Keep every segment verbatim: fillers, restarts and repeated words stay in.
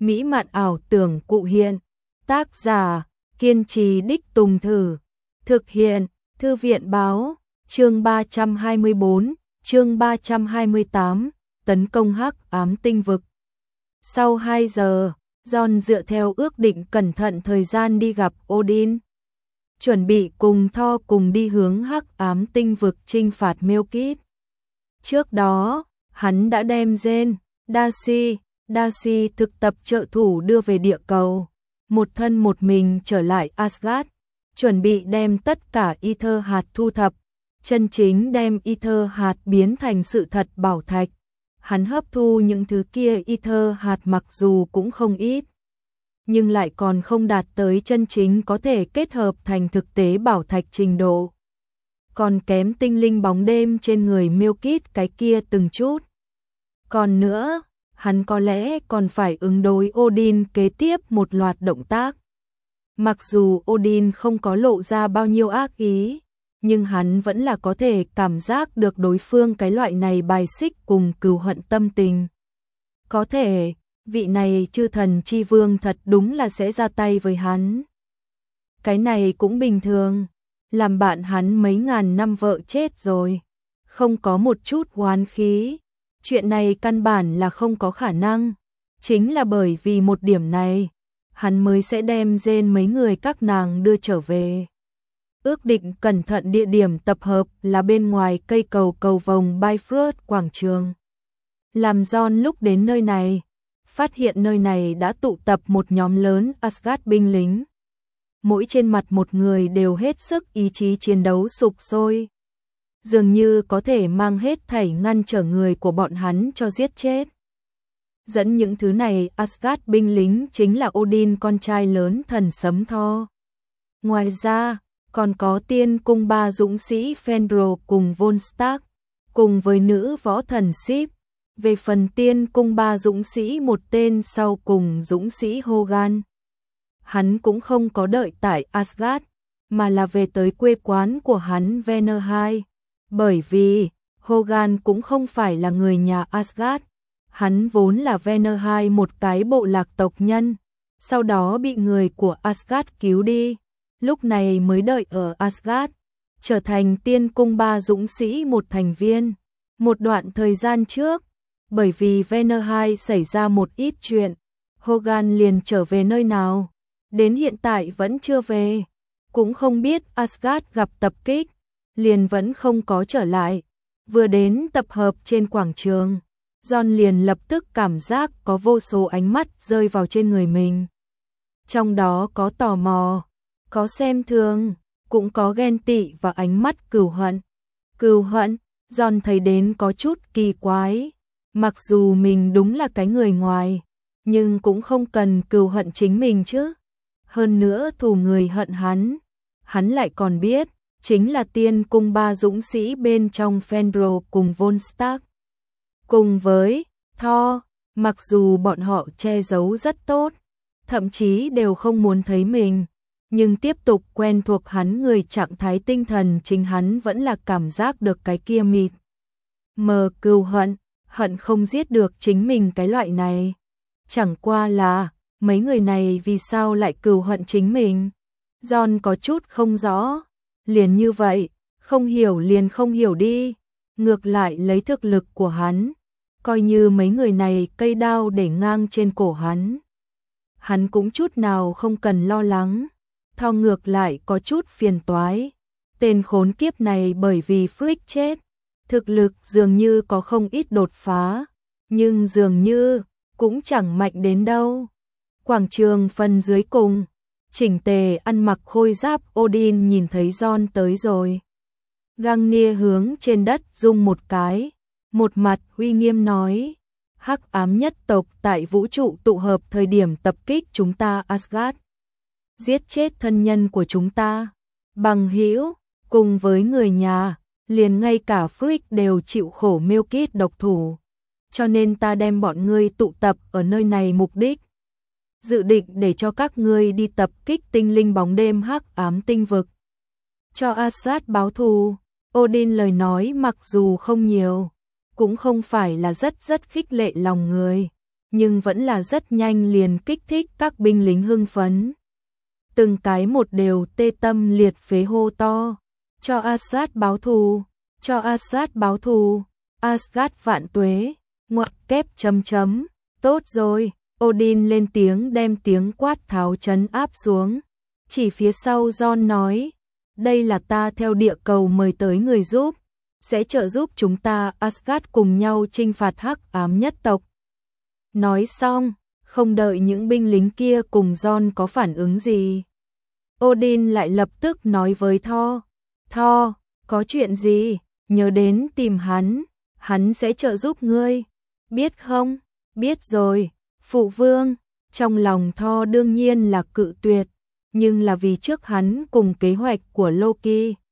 mỹ mạn ảo tưởng cụ hiện. Tác giả, kiên trì đích tùng thử. Thực hiện, Thư viện báo, chương ba trăm hai mươi bốn, chương ba trăm hai mươi tám, tấn công hắc ám tinh vực. Sau hai giờ, John dựa theo ước định cẩn thận thời gian đi gặp Odin. Chuẩn bị cùng Thor cùng đi hướng hắc ám tinh vực chinh phạt Melkith. Trước đó, hắn đã đem Jen, Darcy, Darcy thực tập trợ thủ đưa về địa cầu, một thân một mình trở lại Asgard, chuẩn bị đem tất cả Ether hạt thu thập, chân chính đem Ether hạt biến thành sự thật bảo thạch. Hắn hấp thu những thứ kia Ether hạt mặc dù cũng không ít, nhưng lại còn không đạt tới chân chính có thể kết hợp thành thực tế bảo thạch trình độ. Còn kém tinh linh bóng đêm trên người Melkith cái kia từng chút. Còn nữa, hắn có lẽ còn phải ứng đối Odin kế tiếp một loạt động tác. Mặc dù Odin không có lộ ra bao nhiêu ác ý, nhưng hắn vẫn là có thể cảm giác được đối phương cái loại này bài xích cùng cừu hận tâm tình. Có thể, vị này chư thần chi vương thật đúng là sẽ ra tay với hắn. Cái này cũng bình thường, làm bạn hắn mấy ngàn năm vợ chết rồi, không có một chút oán khí. Chuyện này căn bản là không có khả năng. Chính là bởi vì một điểm này, hắn mới sẽ đem Jen mấy người các nàng đưa trở về. Ước định cẩn thận địa điểm tập hợp là bên ngoài cây cầu cầu vồng Bifrost quảng trường. Làm John lúc đến nơi này, phát hiện nơi này đã tụ tập một nhóm lớn Asgard binh lính. Mỗi trên mặt một người đều hết sức ý chí chiến đấu sục sôi. Dường như có thể mang hết thảy ngăn trở người của bọn hắn cho giết chết. Dẫn những thứ này Asgard binh lính chính là Odin con trai lớn thần sấm Thor. Ngoài ra, còn có tiên cung ba dũng sĩ Fenrir cùng Volstagg, cùng với nữ võ thần Sif. Về phần tiên cung ba dũng sĩ một tên sau cùng dũng sĩ Hogan. Hắn cũng không có đợi tại Asgard, mà là về tới quê quán của hắn Vanaheim. Bởi vì, Hogan cũng không phải là người nhà Asgard, hắn vốn là Vanaheim một cái bộ lạc tộc nhân, sau đó bị người của Asgard cứu đi, lúc này mới đợi ở Asgard, trở thành tiên cung ba dũng sĩ một thành viên. Một đoạn thời gian trước, bởi vì Vanaheim xảy ra một ít chuyện, Hogan liền trở về nơi nào, đến hiện tại vẫn chưa về, cũng không biết Asgard gặp tập kích. Liền vẫn không có trở lại. Vừa đến tập hợp trên quảng trường, John liền lập tức cảm giác có vô số ánh mắt rơi vào trên người mình. Trong đó có tò mò, có xem thường, cũng có ghen tị và ánh mắt cừu hận. Cừu hận, John thấy đến có chút kỳ quái. Mặc dù mình đúng là cái người ngoài, nhưng cũng không cần cừu hận chính mình chứ. Hơn nữa thù người hận hắn, hắn lại còn biết. Chính là tiên cung ba dũng sĩ bên trong Fenrir cùng Volstagg. Cùng với Thor, mặc dù bọn họ che giấu rất tốt, thậm chí đều không muốn thấy mình, nhưng tiếp tục quen thuộc hắn người trạng thái tinh thần chính hắn vẫn là cảm giác được cái kia mịt mờ cừu hận, hận không giết được chính mình cái loại này. Chẳng qua là, mấy người này vì sao lại cừu hận chính mình? John có chút không rõ. Liền như vậy, không hiểu liền không hiểu đi. Ngược lại lấy thực lực của hắn, coi như mấy người này cây đao để ngang trên cổ hắn, hắn cũng chút nào không cần lo lắng. Thor ngược lại có chút phiền toái. Tên khốn kiếp này bởi vì Frick chết, thực lực dường như có không ít đột phá, nhưng dường như cũng chẳng mạnh đến đâu. Quảng trường phần dưới cùng, chỉnh tề ăn mặc khôi giáp Odin nhìn thấy John tới rồi. Gungnir hướng trên đất rung một cái, một mặt uy nghiêm nói, hắc ám nhất tộc tại vũ trụ tụ hợp thời điểm tập kích chúng ta Asgard. Giết chết thân nhân của chúng ta, bằng hữu, cùng với người nhà, liền ngay cả Frick đều chịu khổ Melkith độc thủ. Cho nên ta đem bọn ngươi tụ tập ở nơi này mục đích. Dự định để cho các ngươi đi tập kích tinh linh bóng đêm hắc ám tinh vực. Cho Asgard báo thù. Odin lời nói mặc dù không nhiều, cũng không phải là rất rất khích lệ lòng người, nhưng vẫn là rất nhanh liền kích thích các binh lính hưng phấn. Từng cái một đều tê tâm liệt phế hô to, cho Asgard báo thù, cho Asgard báo thù, Asgard vạn tuế, ngoặc kép chấm chấm, tốt rồi, Odin lên tiếng đem tiếng quát tháo trấn áp xuống. Chỉ phía sau John nói, đây là ta theo địa cầu mời tới người giúp, sẽ trợ giúp chúng ta Asgard cùng nhau chinh phạt hắc ám nhất tộc. Nói xong, không đợi những binh lính kia cùng John có phản ứng gì, Odin lại lập tức nói với Thor, Thor, có chuyện gì, nhớ đến tìm hắn, hắn sẽ trợ giúp ngươi, biết không? Biết rồi, phụ vương. Trong lòng Thor đương nhiên là cự tuyệt, nhưng là vì trước hắn cùng kế hoạch của Loki,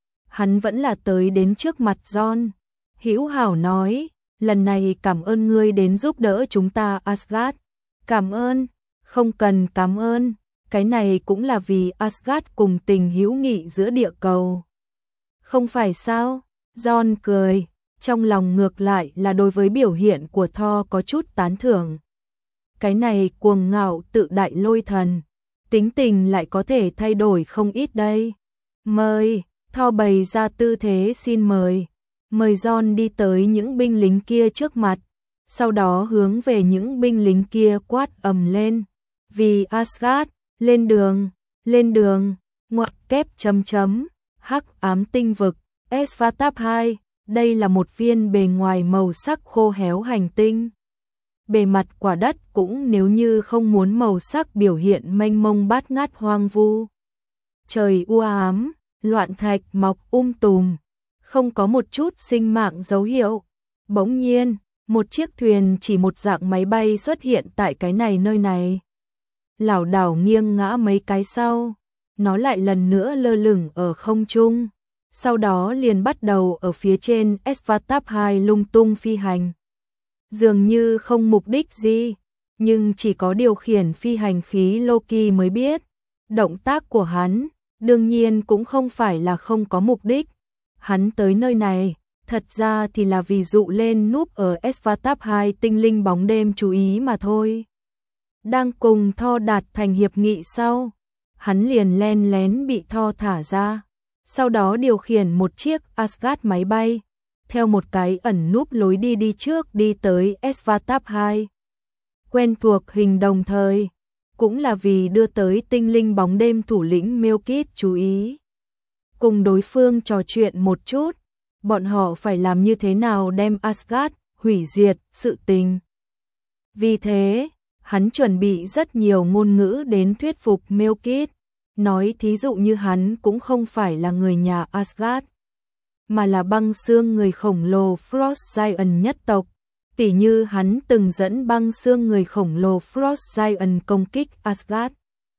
hắn vẫn là tới đến trước mặt John. Hữu hảo nói, lần này cảm ơn ngươi đến giúp đỡ chúng ta Asgard. Cảm ơn, không cần cảm ơn, cái này cũng là vì Asgard cùng tình hữu nghị giữa địa cầu. Không phải sao? John cười, trong lòng ngược lại là đối với biểu hiện của Thor có chút tán thưởng. Cái này cuồng ngạo tự đại lôi thần, tính tình lại có thể thay đổi không ít đây. Mời, Thor bày ra tư thế xin mời. Mời John đi tới những binh lính kia trước mặt, sau đó hướng về những binh lính kia quát ầm lên. Vì Asgard, lên đường, lên đường, ngoặc kép chấm chấm, hắc ám tinh vực, Svartalf hai, đây là một viên bề ngoài màu sắc khô héo hành tinh. Bề mặt quả đất cũng nếu như không muốn màu sắc biểu hiện mênh mông bát ngát hoang vu. Trời u ám, loạn thạch mọc um tùm, không có một chút sinh mạng dấu hiệu. Bỗng nhiên, một chiếc thuyền chỉ một dạng máy bay xuất hiện tại cái này nơi này. Lảo đảo nghiêng ngã mấy cái sau, nó lại lần nữa lơ lửng ở không trung. Sau đó liền bắt đầu ở phía trên Svartalf hai lung tung phi hành. Dường như không mục đích gì, nhưng chỉ có điều khiển phi hành khí Loki mới biết. Động tác của hắn, đương nhiên cũng không phải là không có mục đích. Hắn tới nơi này, thật ra thì là vì dụ lên núp ở Svartalf hai tinh linh bóng đêm chú ý mà thôi. Đang cùng Thor đạt thành hiệp nghị sau, hắn liền len lén bị Thor thả ra. Sau đó điều khiển một chiếc Asgard máy bay, theo một cái ẩn núp lối đi đi trước đi tới Svartalf hai. Quen thuộc hình đồng thời, cũng là vì đưa tới tinh linh bóng đêm thủ lĩnh Melkith chú ý. Cùng đối phương trò chuyện một chút, bọn họ phải làm như thế nào đem Asgard hủy diệt sự tình. Vì thế, hắn chuẩn bị rất nhiều ngôn ngữ đến thuyết phục Melkith. Nói thí dụ như hắn cũng không phải là người nhà Asgard, mà là băng xương người khổng lồ Frost Giant nhất tộc. Tỉ như hắn từng dẫn băng xương người khổng lồ Frost Giant công kích Asgard,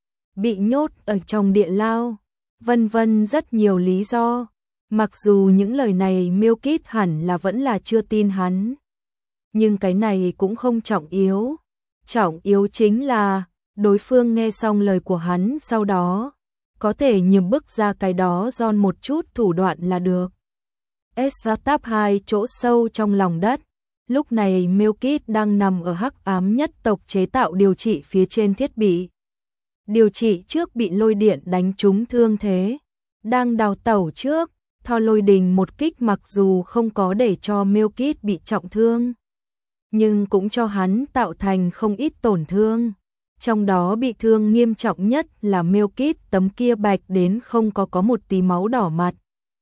bị nhốt ở trong địa lao, vân vân rất nhiều lý do. Mặc dù những lời này Melkith hẳn là vẫn là chưa tin hắn, nhưng cái này cũng không trọng yếu. Trọng yếu chính là đối phương nghe xong lời của hắn sau đó, có thể nhầm bức ra cái đó John một chút thủ đoạn là được. Svartalf hai chỗ sâu trong lòng đất, lúc này Melkith đang nằm ở hắc ám nhất tộc chế tạo điều trị phía trên thiết bị. Điều trị trước bị lôi điện đánh trúng thương thế, đang đào tẩu trước, Thor lôi đình một kích mặc dù không có để cho Melkith bị trọng thương, nhưng cũng cho hắn tạo thành không ít tổn thương. Trong đó bị thương nghiêm trọng nhất là Melkith tấm kia bạch đến không có có một tí máu đỏ mặt.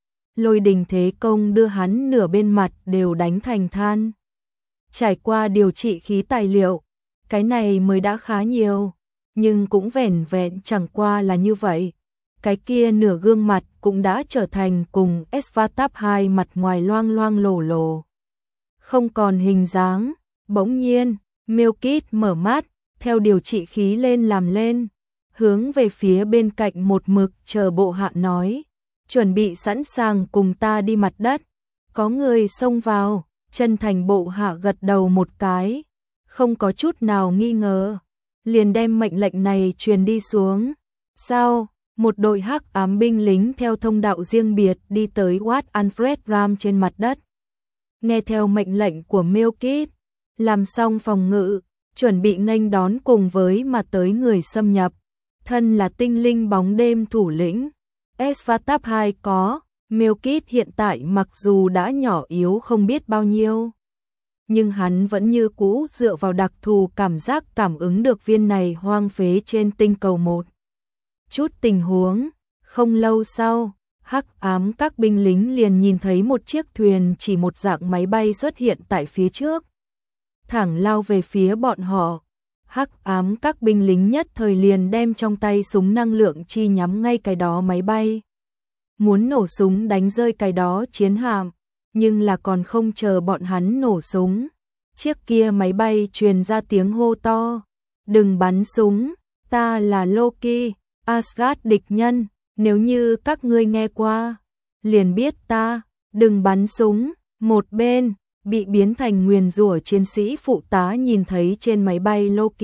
Lôi đình thế công đưa hắn nửa bên mặt đều đánh thành than. Trải qua điều trị khí tài liệu, cái này mới đã khá nhiều, nhưng cũng vẻn vẹn chẳng qua là như vậy. Cái kia nửa gương mặt cũng đã trở thành cùng Svartalf hai mặt ngoài loang loang lổ lổ, không còn hình dáng. Bỗng nhiên, Melkith mở mắt, theo điều trị khí lên làm lên, hướng về phía bên cạnh một mực chờ bộ hạ nói, chuẩn bị sẵn sàng cùng ta đi mặt đất. Có người xông vào, chân thành bộ hạ gật đầu một cái, không có chút nào nghi ngờ, liền đem mệnh lệnh này truyền đi xuống. Sau, một đội hắc ám binh lính theo thông đạo riêng biệt đi tới Wat Alfred Ram trên mặt đất. Nghe theo mệnh lệnh của Melkith, làm xong phòng ngự, chuẩn bị nghênh đón cùng với mà tới người xâm nhập. Thân là tinh linh bóng đêm thủ lĩnh, Esvatab hai có, Melkith hiện tại mặc dù đã nhỏ yếu không biết bao nhiêu, nhưng hắn vẫn như cũ dựa vào đặc thù cảm giác cảm ứng được viên này hoang phế trên tinh cầu một chút tình huống. Không lâu sau, hắc ám các binh lính liền nhìn thấy một chiếc thuyền chỉ một dạng máy bay xuất hiện tại phía trước, thẳng lao về phía bọn họ. Hắc ám các binh lính nhất thời liền đem trong tay súng năng lượng chi nhắm ngay cái đó máy bay, muốn nổ súng đánh rơi cái đó chiến hạm, nhưng là còn không chờ bọn hắn nổ súng, chiếc kia máy bay truyền ra tiếng hô to, đừng bắn súng, ta là Loki, Asgard địch nhân, nếu như các ngươi nghe qua, liền biết ta, đừng bắn súng. Một bên, bị biến thành nguyền rủa chiến sĩ phụ tá nhìn thấy trên máy bay Loki,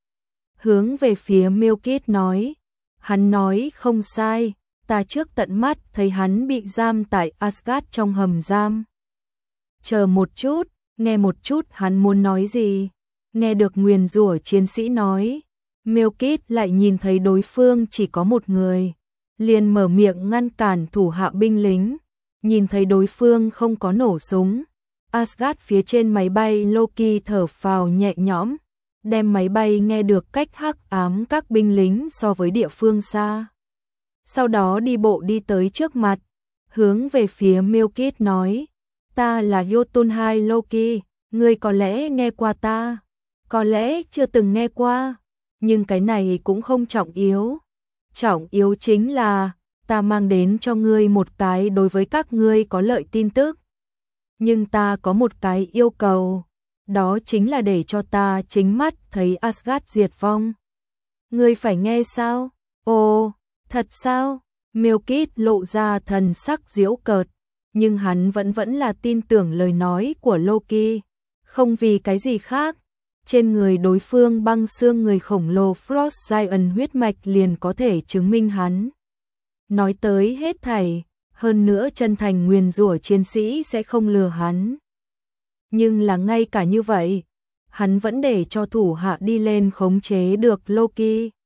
hướng về phía Melkith nói, hắn nói không sai, ta trước tận mắt thấy hắn bị giam tại Asgard trong hầm giam. Chờ một chút, nghe một chút hắn muốn nói gì. Nghe được nguyền rủa chiến sĩ nói, Melkith lại nhìn thấy đối phương chỉ có một người, liền mở miệng ngăn cản thủ hạ binh lính. Nhìn thấy đối phương không có nổ súng, Asgard phía trên máy bay Loki thở phào nhẹ nhõm, đem máy bay nghe được cách hắc ám các binh lính so với địa phương xa. Sau đó đi bộ đi tới trước mặt, hướng về phía Melkith nói, ta là Jotun hai Loki, ngươi có lẽ nghe qua ta, có lẽ chưa từng nghe qua, nhưng cái này cũng không trọng yếu. Trọng yếu chính là, ta mang đến cho ngươi một cái đối với các ngươi có lợi tin tức. Nhưng ta có một cái yêu cầu, đó chính là để cho ta chính mắt thấy Asgard diệt vong. Ngươi phải nghe sao? Ồ, thật sao? Melkith lộ ra thần sắc giễu cợt, nhưng hắn vẫn vẫn là tin tưởng lời nói của Loki, không vì cái gì khác. Trên người đối phương băng xương người khổng lồ Frost Giant huyết mạch liền có thể chứng minh hắn nói tới hết thảy, hơn nữa chân thành nguyền rủa chiến sĩ sẽ không lừa hắn. Nhưng là ngay cả như vậy, hắn vẫn để cho thủ hạ đi lên khống chế được Loki.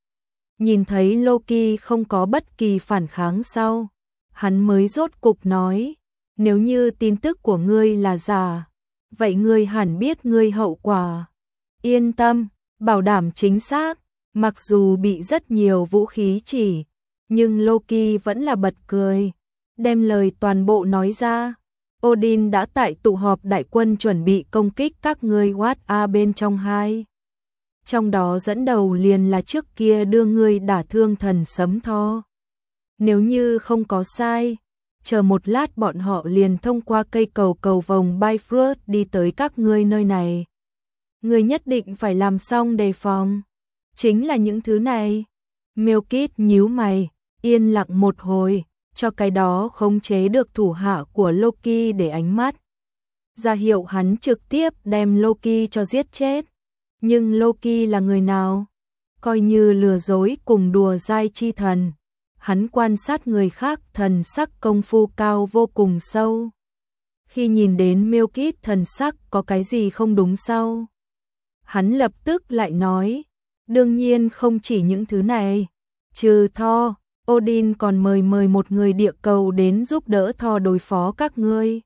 Nhìn thấy Loki không có bất kỳ phản kháng sau, hắn mới rốt cục nói, nếu như tin tức của ngươi là giả, vậy ngươi hẳn biết ngươi hậu quả. Yên tâm, bảo đảm chính xác, mặc dù bị rất nhiều vũ khí chỉ, nhưng Loki vẫn là bật cười, đem lời toàn bộ nói ra. Odin đã tại tụ họp đại quân chuẩn bị công kích các ngươi What A bên trong hai. Trong đó dẫn đầu liền là trước kia đưa ngươi đả thương thần sấm tho. Nếu như không có sai, chờ một lát bọn họ liền thông qua cây cầu cầu vòng Bifrost đi tới các ngươi nơi này. Ngươi nhất định phải làm xong đề phòng. Chính là những thứ này. Melkith nhíu mày, yên lặng một hồi, cho cái đó khống chế được thủ hạ của Loki để ánh mắt. Ra hiệu hắn trực tiếp đem Loki cho giết chết. Nhưng Loki là người nào? Coi như lừa dối cùng đùa dai chi thần. Hắn quan sát người khác thần sắc công phu cao vô cùng sâu. Khi nhìn đến Melkith thần sắc có cái gì không đúng sau, hắn lập tức lại nói, đương nhiên không chỉ những thứ này, trừ Thor, Odin còn mời mời một người địa cầu đến giúp đỡ Thor đối phó các ngươi.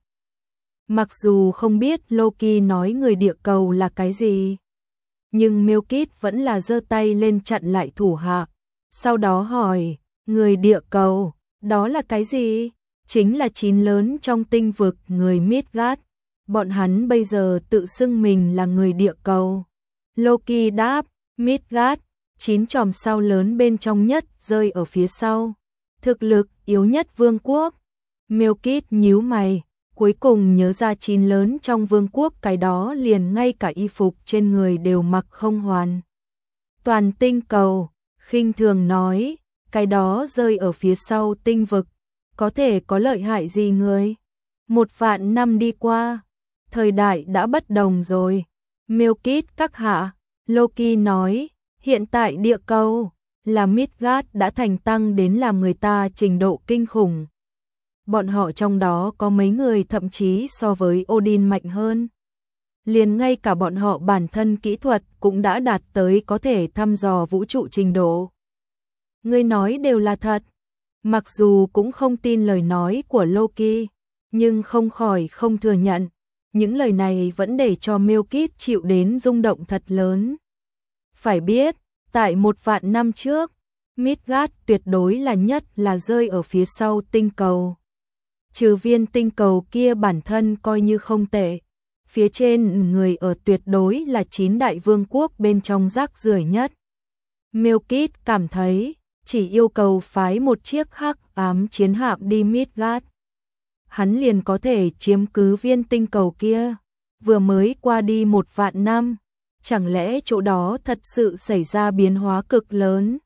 Mặc dù không biết Loki nói người địa cầu là cái gì, nhưng Melkith vẫn là giơ tay lên chặn lại thủ hạ, sau đó hỏi, người địa cầu, đó là cái gì? Chính là chín lớn trong tinh vực người Midgard. Bọn hắn bây giờ tự xưng mình là người địa cầu. Loki đáp, Midgard, chín chòm sao lớn bên trong nhất rơi ở phía sau. Thực lực yếu nhất vương quốc. Melkith nhíu mày, cuối cùng nhớ ra chín lớn trong vương quốc, cái đó liền ngay cả y phục trên người đều mặc không hoàn toàn tinh cầu, khinh thường nói, cái đó rơi ở phía sau tinh vực, có thể có lợi hại gì người? Một vạn năm đi qua, thời đại đã bất đồng rồi. Melkith các hạ, Loki nói, hiện tại địa cầu là Midgard đã thành tăng đến làm người ta trình độ kinh khủng. Bọn họ trong đó có mấy người thậm chí so với Odin mạnh hơn. liền ngay cả bọn họ bản thân kỹ thuật cũng đã đạt tới có thể thăm dò vũ trụ trình độ. Ngươi nói đều là thật. Mặc dù cũng không tin lời nói của Loki, nhưng không khỏi không thừa nhận, những lời này vẫn để cho Milkit chịu đến rung động thật lớn. Phải biết, tại một vạn năm trước, Midgard tuyệt đối là nhất là rơi ở phía sau tinh cầu. Trừ viên tinh cầu kia bản thân coi như không tệ, phía trên người ở tuyệt đối là chín đại vương quốc bên trong rác rưởi nhất. Milkit cảm thấy, chỉ yêu cầu phái một chiếc hắc ám chiến hạm đi Midgard, hắn liền có thể chiếm cứ viên tinh cầu kia. Vừa mới qua đi một vạn năm, chẳng lẽ chỗ đó thật sự xảy ra biến hóa cực lớn?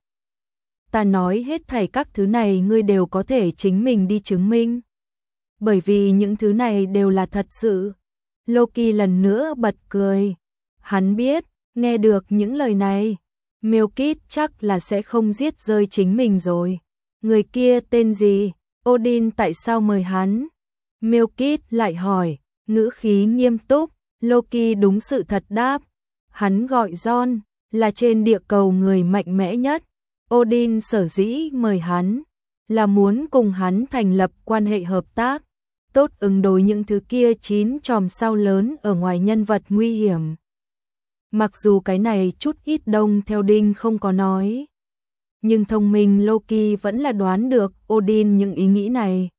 Ta nói hết thảy các thứ này ngươi đều có thể chính mình đi chứng minh. Bởi vì những thứ này đều là thật sự. Loki lần nữa bật cười. Hắn biết, nghe được những lời này, Milkit chắc là sẽ không giết rơi chính mình rồi. Người kia tên gì? Odin tại sao mời hắn? Milkit lại hỏi, ngữ khí nghiêm túc. Loki đúng sự thật đáp. Hắn gọi John, là trên địa cầu người mạnh mẽ nhất. Odin sở dĩ mời hắn, là muốn cùng hắn thành lập quan hệ hợp tác, tốt ứng đối những thứ kia chín chòm sao lớn ở ngoài nhân vật nguy hiểm. Mặc dù cái này chút ít đông theo Đinh không có nói, nhưng thông minh Loki vẫn là đoán được Odin những ý nghĩ này.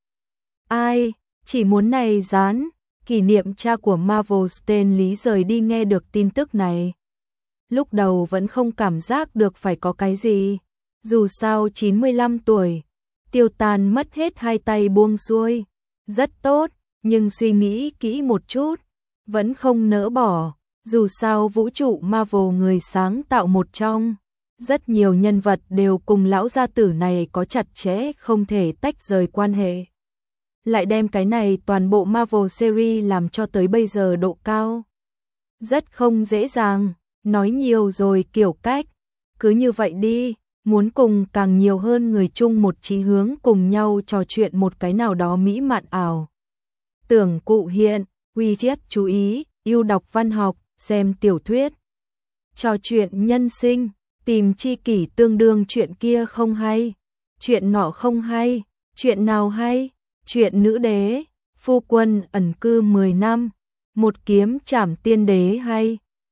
Ai, chỉ muốn này dán, kỷ niệm cha của Marvel Stan Lý rời đi nghe được tin tức này. Lúc đầu vẫn không cảm giác được phải có cái gì, dù sao chín mươi lăm tuổi, tiêu tàn mất hết hai tay buông xuôi, rất tốt, nhưng suy nghĩ kỹ một chút, vẫn không nỡ bỏ, dù sao vũ trụ Marvel người sáng tạo một trong, rất nhiều nhân vật đều cùng lão gia tử này có chặt chẽ không thể tách rời quan hệ. Lại đem cái này toàn bộ Marvel series làm cho tới bây giờ độ cao. Rất không dễ dàng, nói nhiều rồi kiểu cách, cứ như vậy đi, muốn cùng càng nhiều hơn người chung một chí hướng cùng nhau trò chuyện một cái nào đó mỹ mạn ảo. Tưởng cụ hiện, widget chú ý, yêu đọc văn học, xem tiểu thuyết. Trò chuyện nhân sinh, tìm tri kỷ tương đương chuyện kia không hay, chuyện nọ không hay, chuyện nào hay, chuyện nữ đế, phu quân ẩn cư mười năm, một kiếm trảm tiên đế hay.